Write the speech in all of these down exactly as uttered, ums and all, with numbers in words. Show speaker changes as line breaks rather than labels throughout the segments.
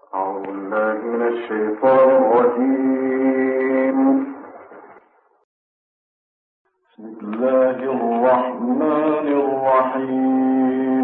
أعوذ بالله من الشيطان الرجيم. بسم الله الرحمن الرحيم.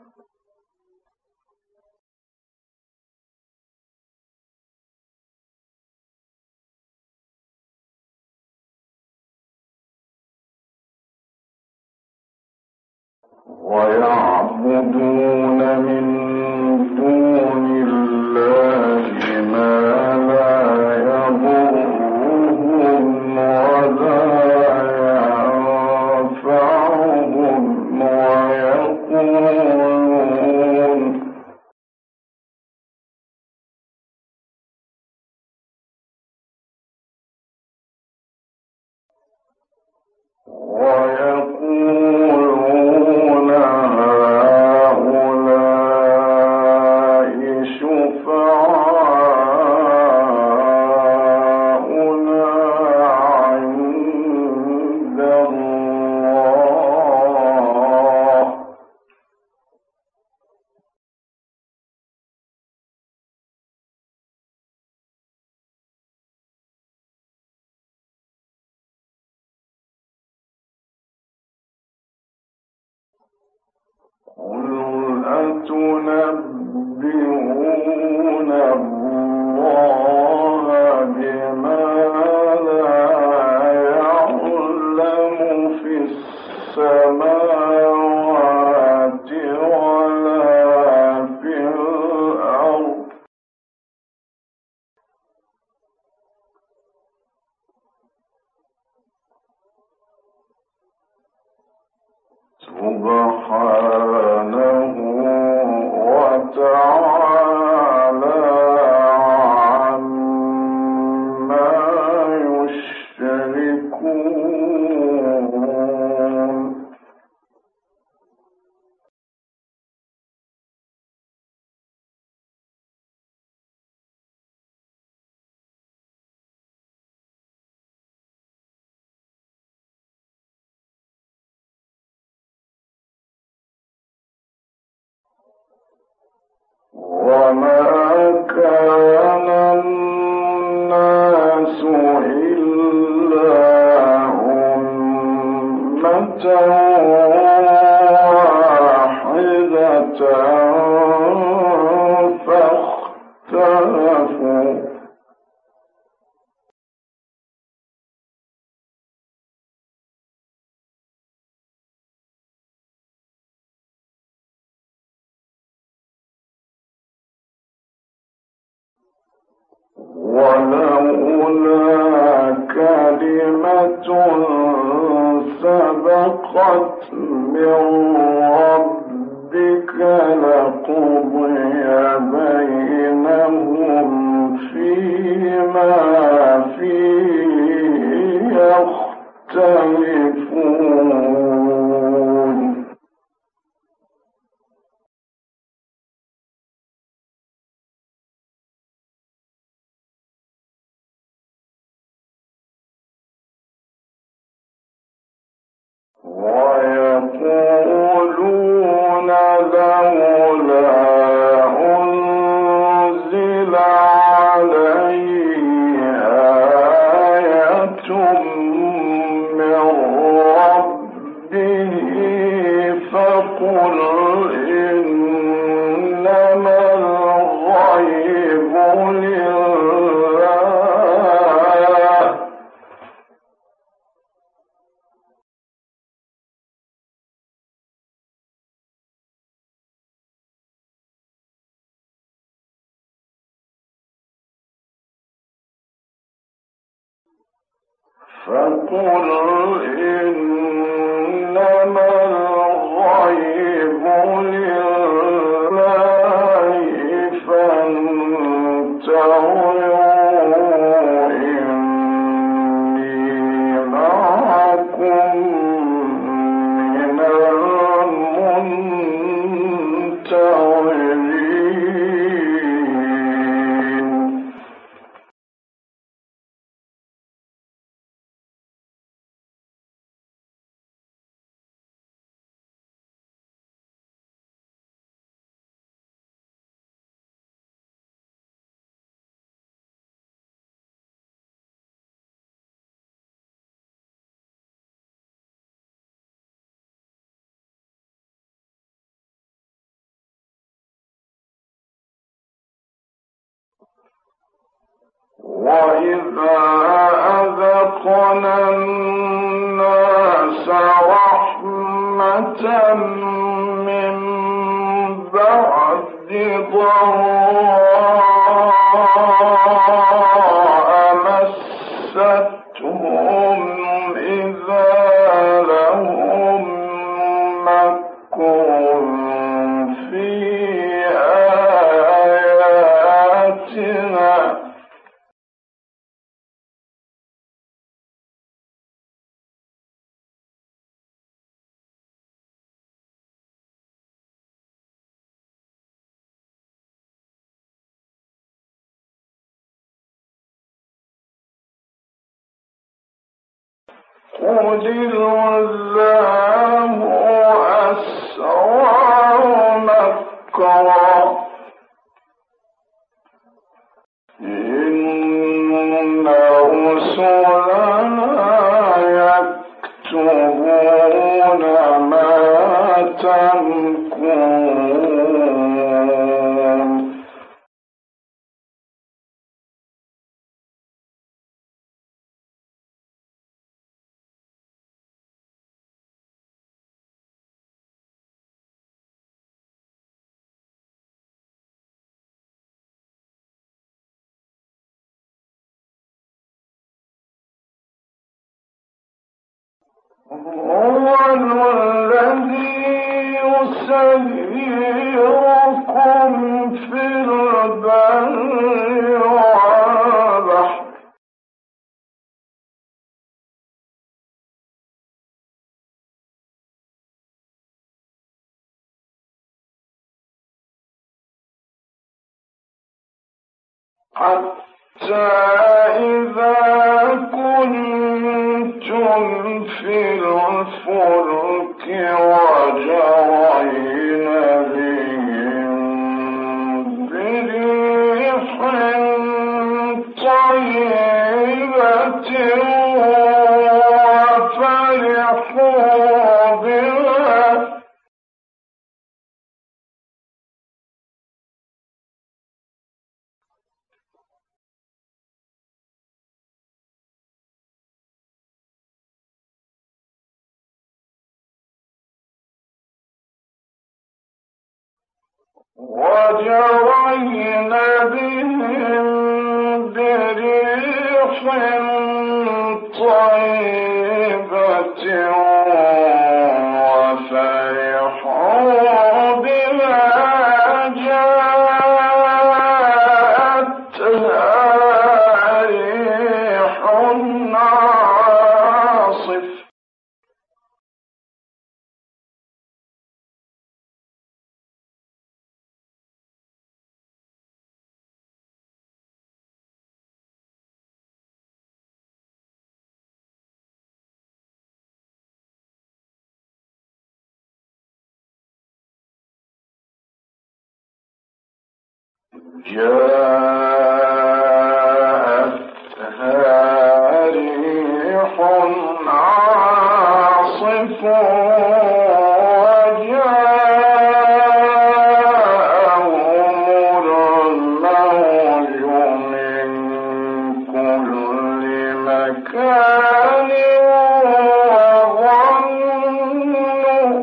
ويعبدون من دون الله ما لا يضرهم ولا ينفعهم ويقولون ويقولون هؤلاء شفعاؤنا عند الله قل أتنبئون الله بما لا يعلم في السماوات ولا في الأرض سبحانه وتعالى عما يشركون. وما كان الناس إلا أمة واحدة فاختلفوا ولولا كلمة سبقت من ربك لقضي بينهم فيما فيه يختلفون. ويقولون لولا أنزل عليه آية من ربه فقل إنما الغيب لله فقل إنما الغيب لله فانتظروا إني معكم من المنتظرين. وإذا أذقنا الناس رحمة من بعد ضراء مستهم إذا لهم مكر في آياتنا قل الله أسرع مكرا إن رسلنا يكتبون ما تمكرون هو الذي يسيركم في البر والبحر حتى إذا كنتم في الفلك وجرين بهم بريح طيبة وفرحوا بها وجرين بهم بريح طيبة وفرحوا بما جاءتها ريح عاصف جاءتها ريح عاصف وجاءهم الموج من كل مكان وظنوا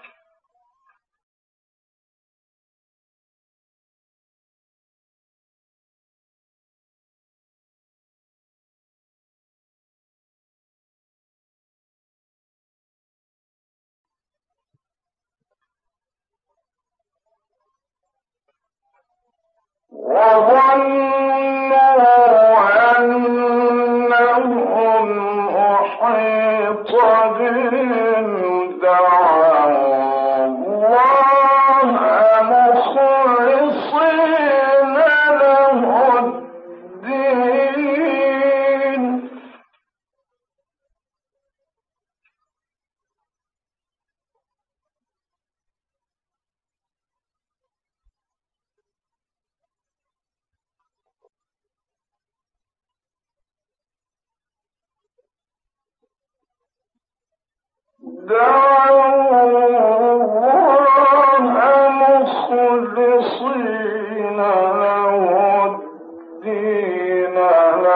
وظنوا أنهم أحيط بهم دعوا الله مخلصين له الدين دعوا الله مخلصين له الدين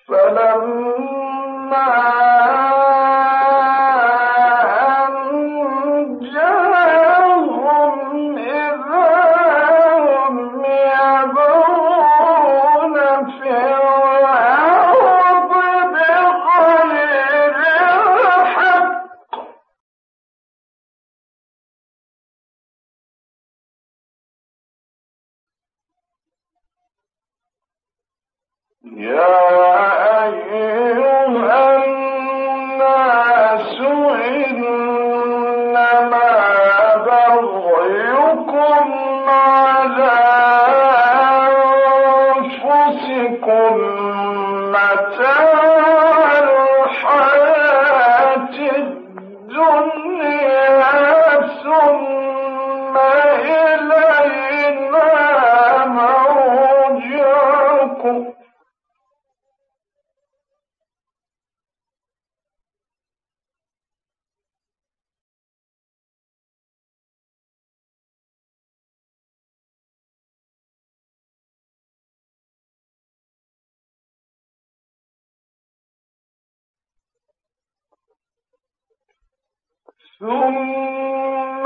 ثم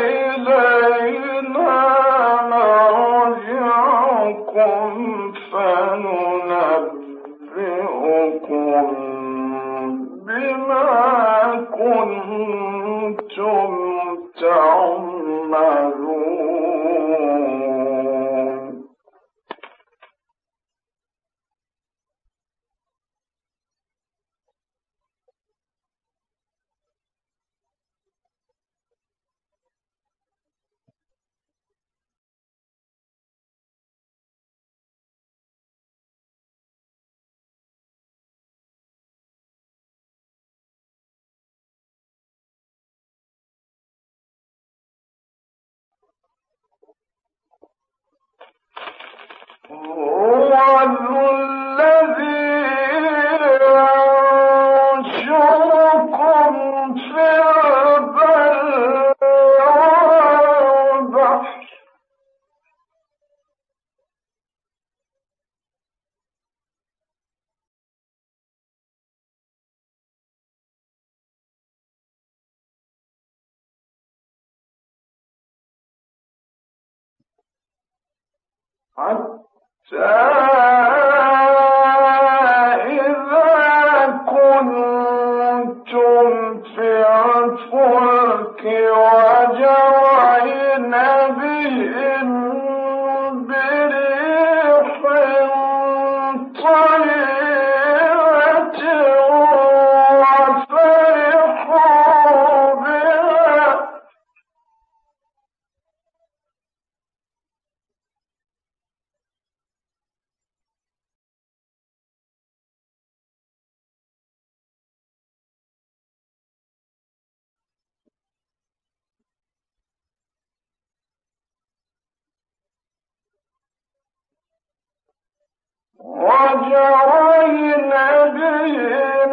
إلينا مرجعكم فننبئكم بما كنتم تعملون. هو الذي ينشركم في البر والبحر حتى إذا كنتم في الفلك وجرين بهم بريح طيبة وفرحوا بها وجرين بهم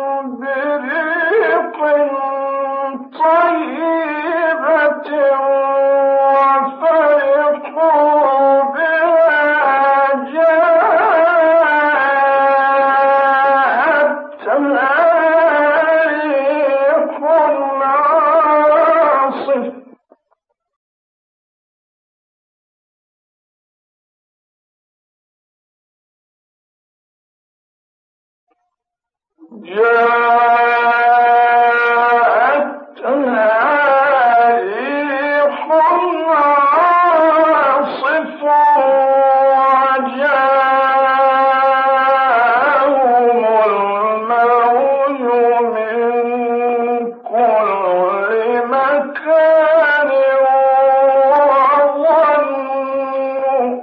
بريح طيبة وفرحوا بها جاءتها ريح عاصف جاءتها ريح عاصف وجاءهم الموج من كل مكان وظنوا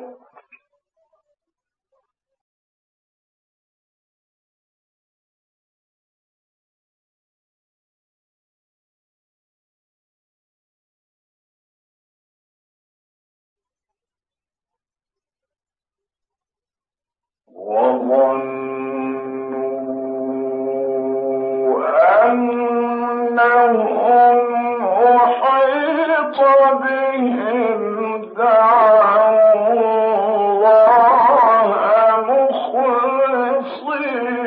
وظنوا أنهم أحيط بهم دعوا الله مخلصين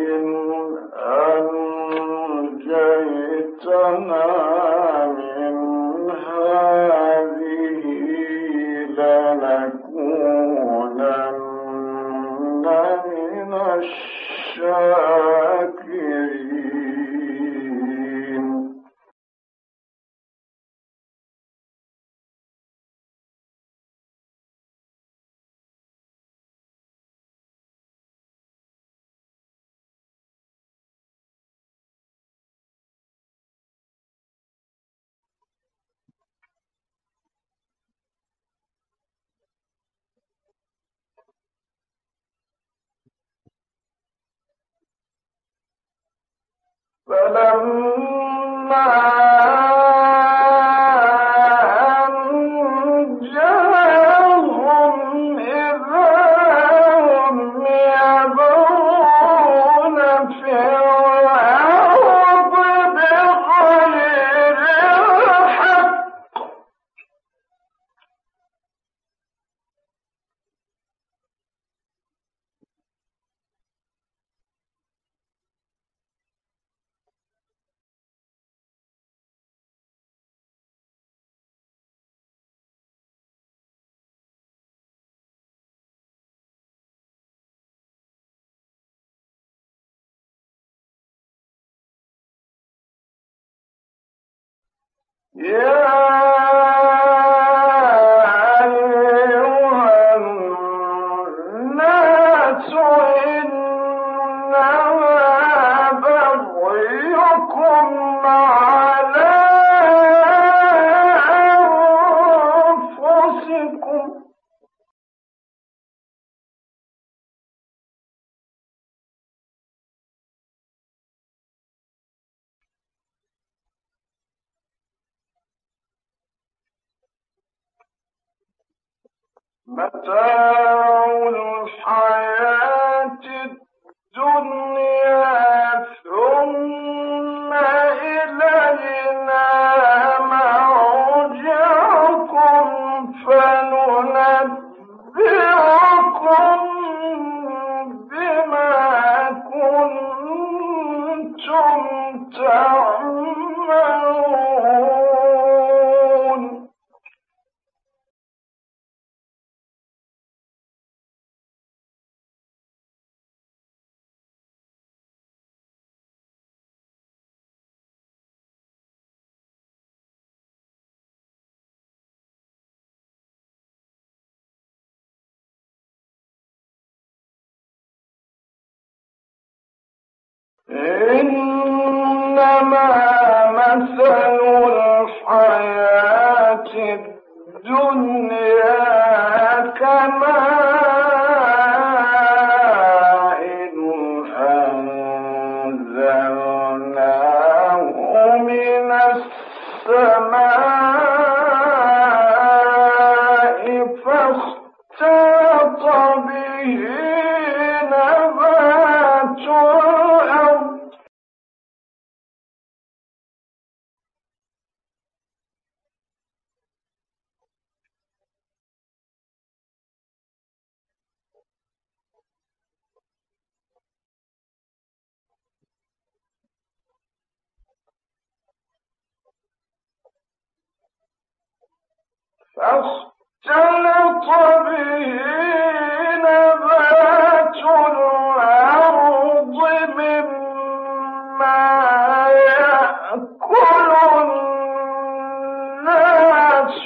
أنجيتنا من هذه لنكونن من الشاكرين. فلما أنجاهم إذا هم يبغون في الأرض بغير الحق يا أيها الناس إنما بغيكم على أنفسكم متاع الحياة الدنيا ثم إلينا مرجعكم فننبئكم بما كنتم تعملون. إنما مثل الحياة الدنيا كماء أنزلناه من السماء فاختلط به نبات الأرض فاختلط به نبات الأرض مما يأكل الناس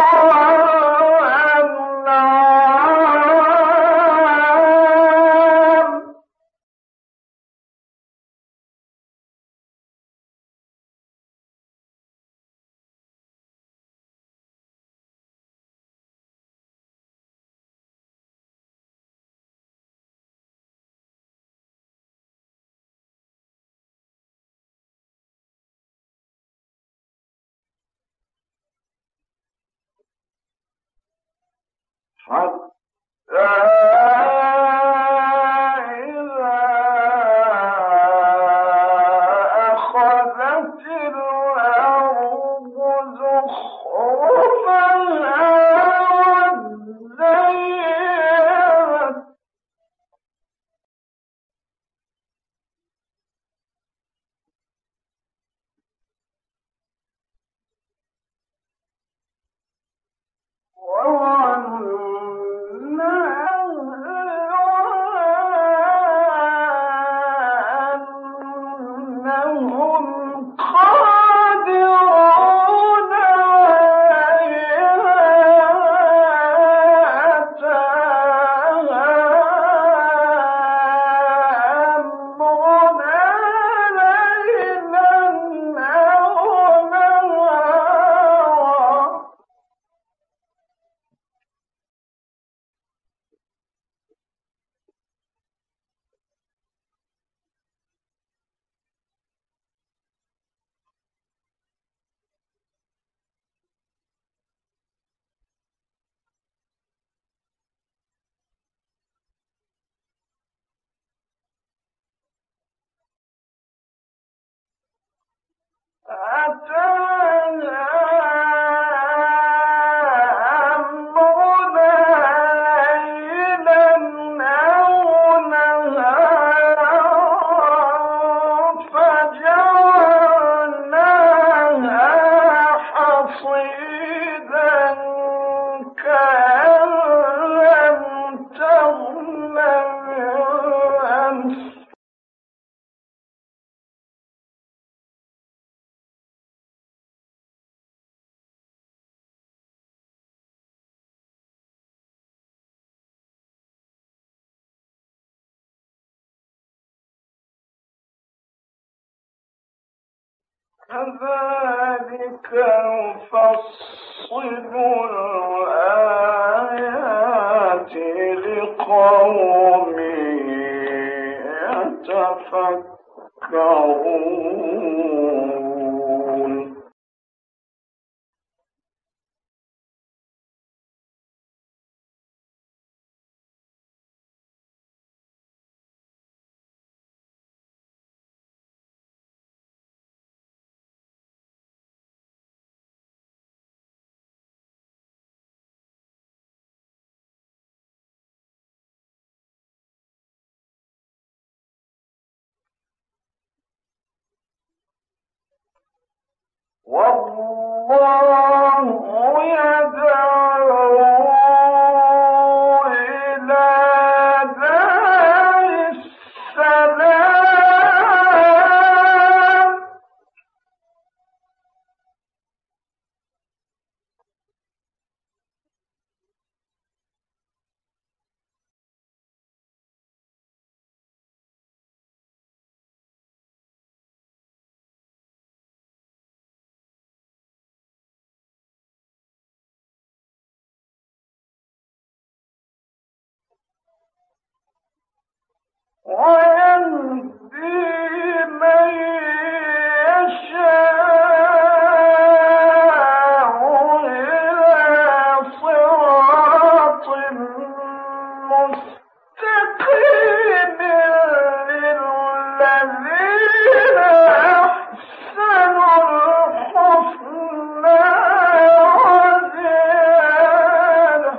والأنعام حتى إذا أخذت الأرض زخرفها وزينت كذلك نفصل الآيات لقوم يتفكرون. والله يدعو إلى دار السلام ويهدي من يشاء إلى صراط مستقيم للذين أحسنوا الحسنى وزيادة.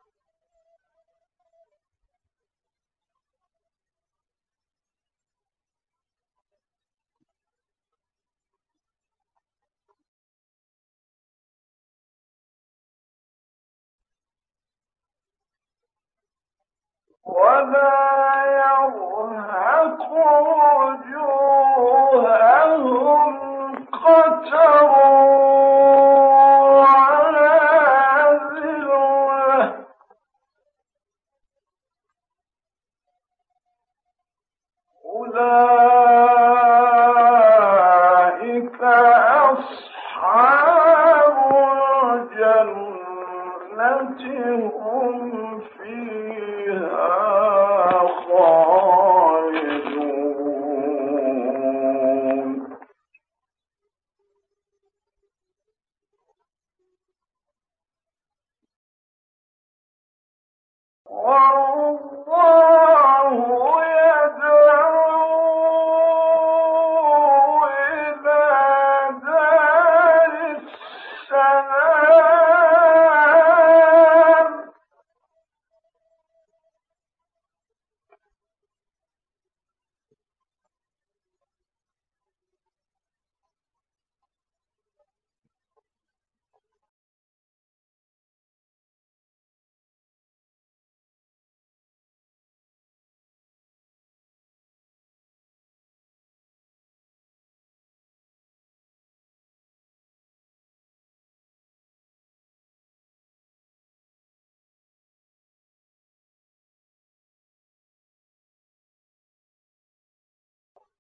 ولا يرهق وجوههم قتر ولا ذلة أولئك أصحاب الجنة هم فيها خالدون. والله يدعو إلى دار السلام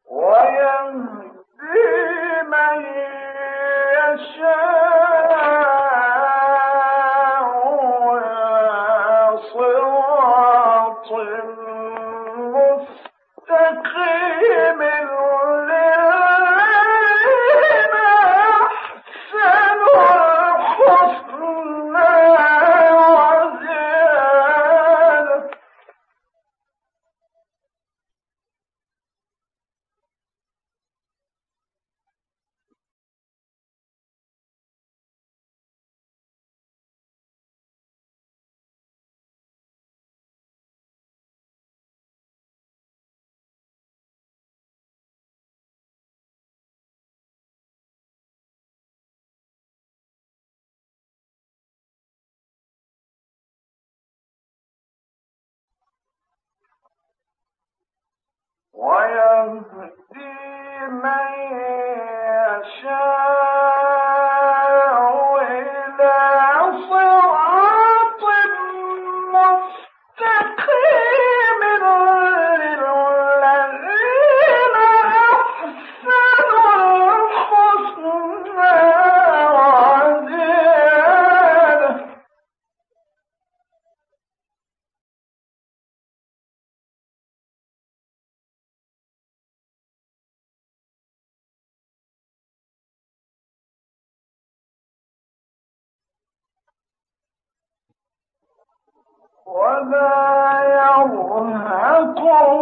ويهدي من يشاء ولا يرهق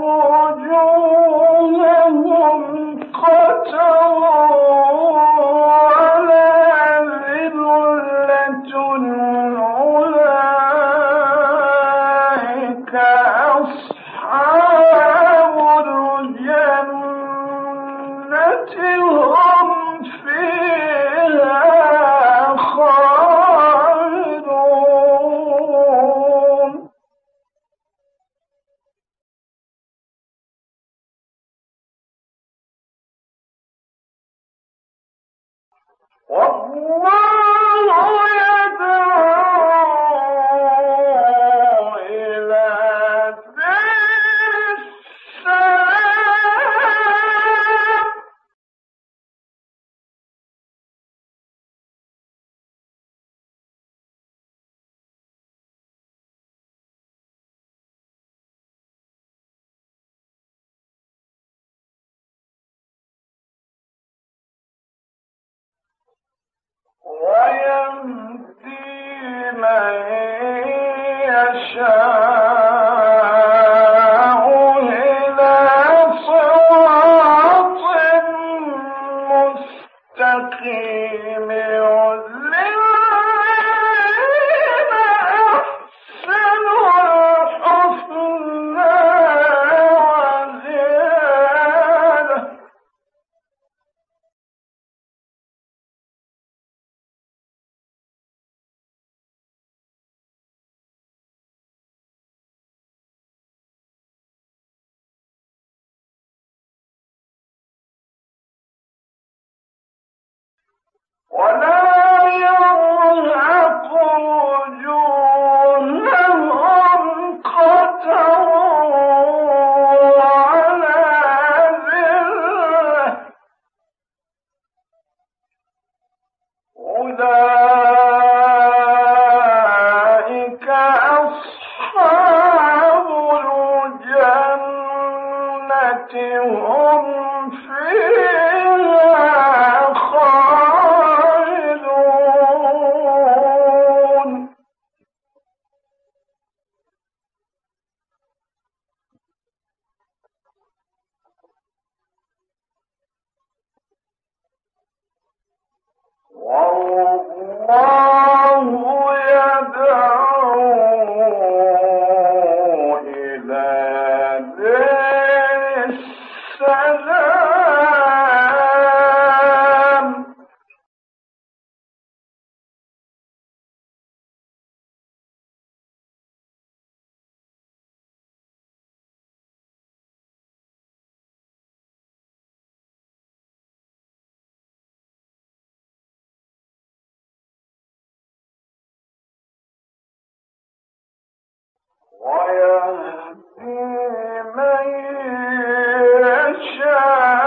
وجوههم قتر ولا ذلة أولئك أصحاب الجنة هم فيها خالدون. والله يدعو إلى دار السلام ويهدي من يشاء إلى صراط مستقيم للذين أحسنوا الحسنى وزيادة. ولا يرهق وجوههم قتر ولا ذلة أولئك أصحاب الجنة هم فيها خالدون. والله يدعو إلى دار السلام ويهدي من يشاء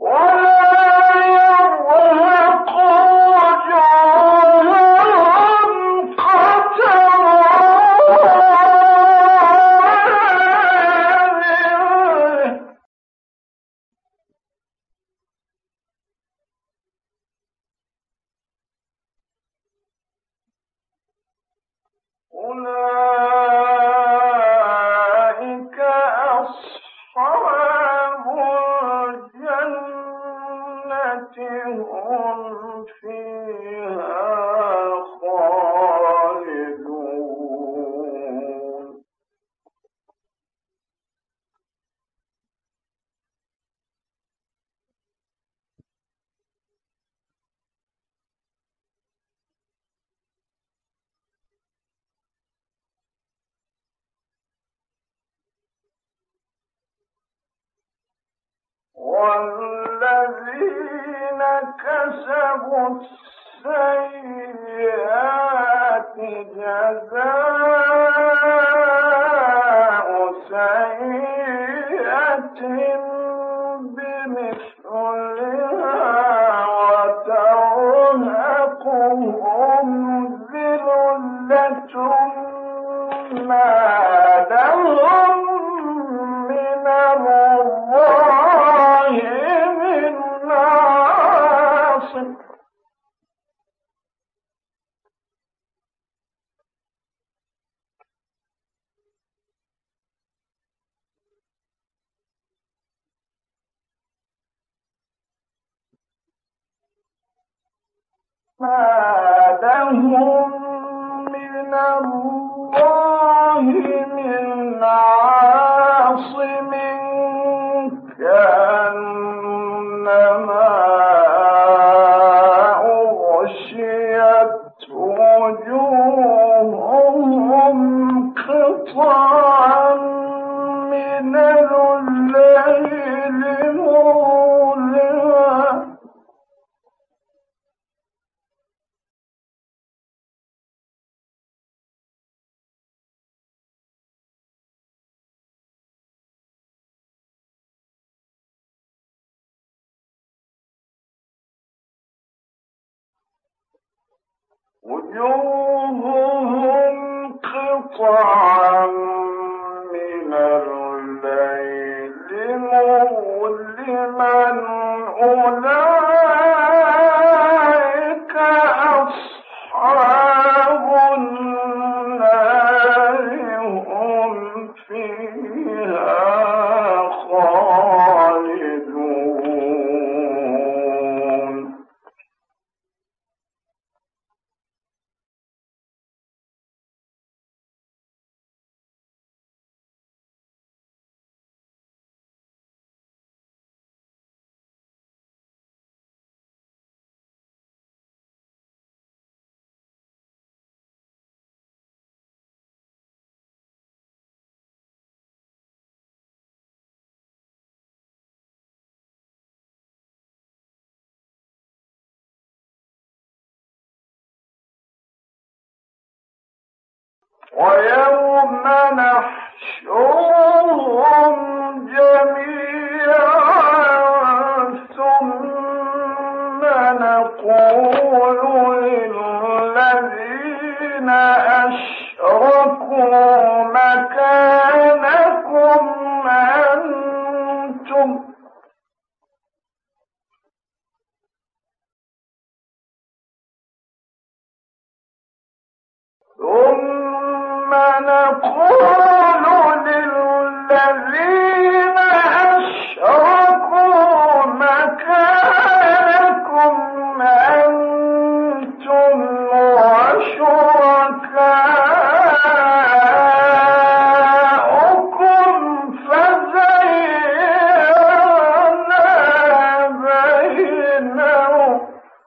والذين كسبوا السيئات جزاء سيئة بمثلها وترهقهم ذلة ما لهم من الله من عاصم. ما لهم من الله من عاصم كأنما أغشيت وجوههم قطعا من الليل مظلما. وجوههم قطعا من الليل مظلما أولئك أصحاب النار هم فيها خالدون. ويوم نحشرهم جميعا ثم نقول للذين أشركوا مكانكم أنتم ثم نقول للذين أشركوا مكانكم أنتم وشركاؤكم فزيّنَا بينهم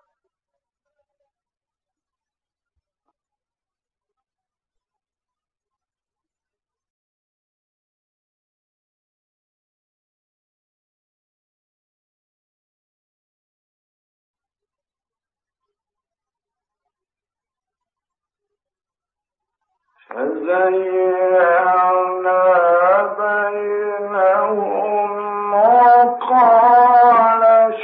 فزيّنَا بينهم وقال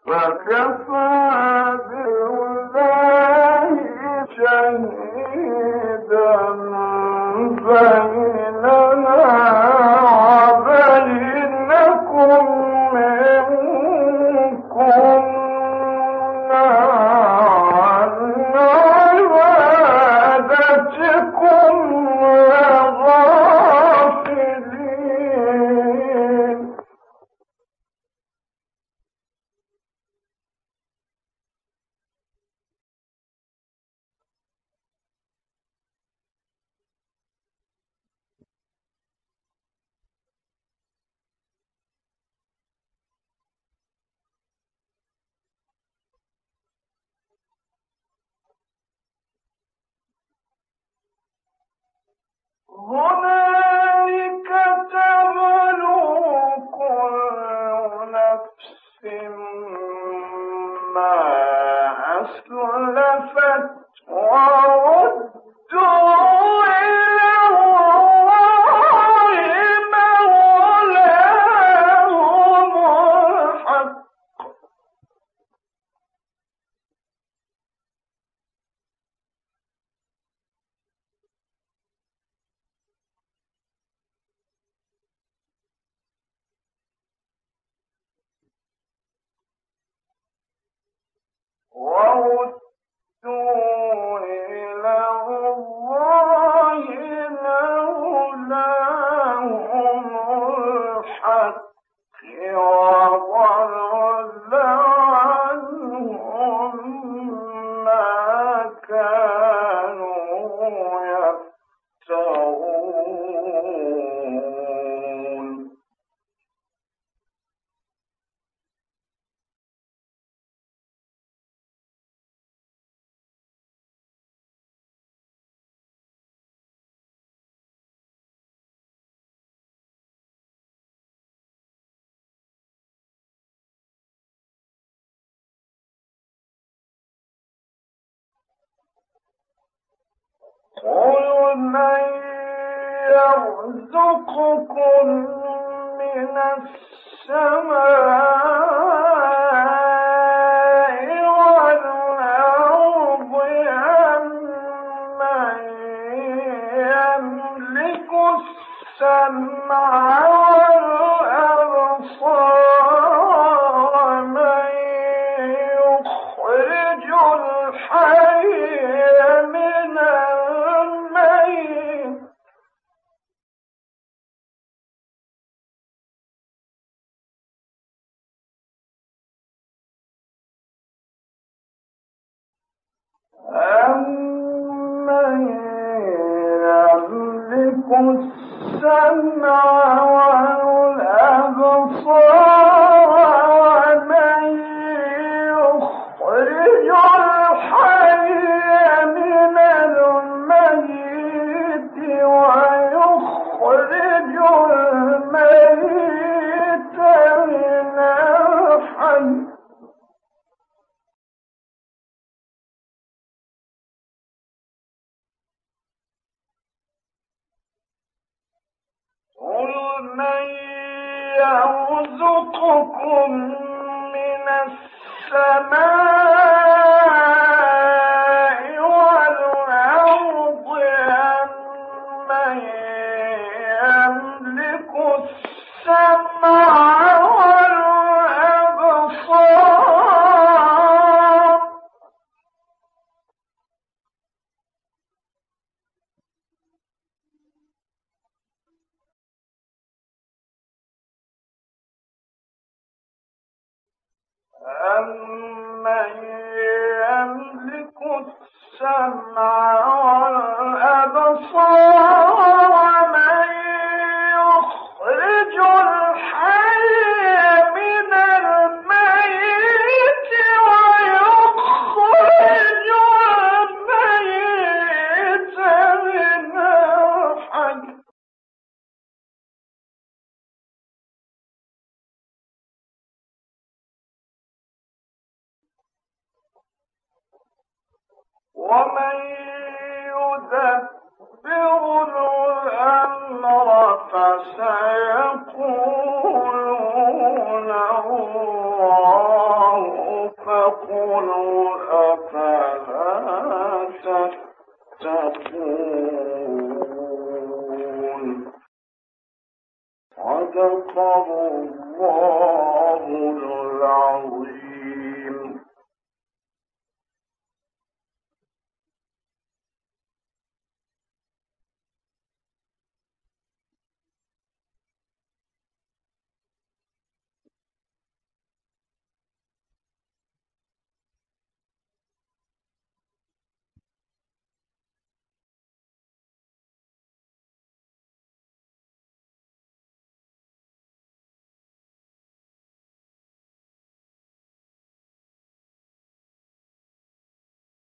فكفى بالله شهيدا بيننا وبينكم إن كنا عن عبادتكم لغافلين. هنالك تبلو كل نفس ما أسلفت وردوا إلى الله مولاهم الحق. وردوا إلى الله مولاهم الحق وضل عنهم ما كانوا يفترون. قل من يرزقكم من السماء والأرض أمن يملك السمع والأبصار من يخرج الحي من الميت أمن يملك السمع والأبصار ومن يخرج الحي من الميت ويخرج الميت من الحي. قل من يرزقكم من السماء والأرض أمن يملك السمع والأبصار أمن يملك السمع والأبصار ومن يخرج الحي من الميت ويخرج الميت من الحي. ومن يدبر الأمر فسيقولون الله فقل أفلا تتقون صدق الله العظيم.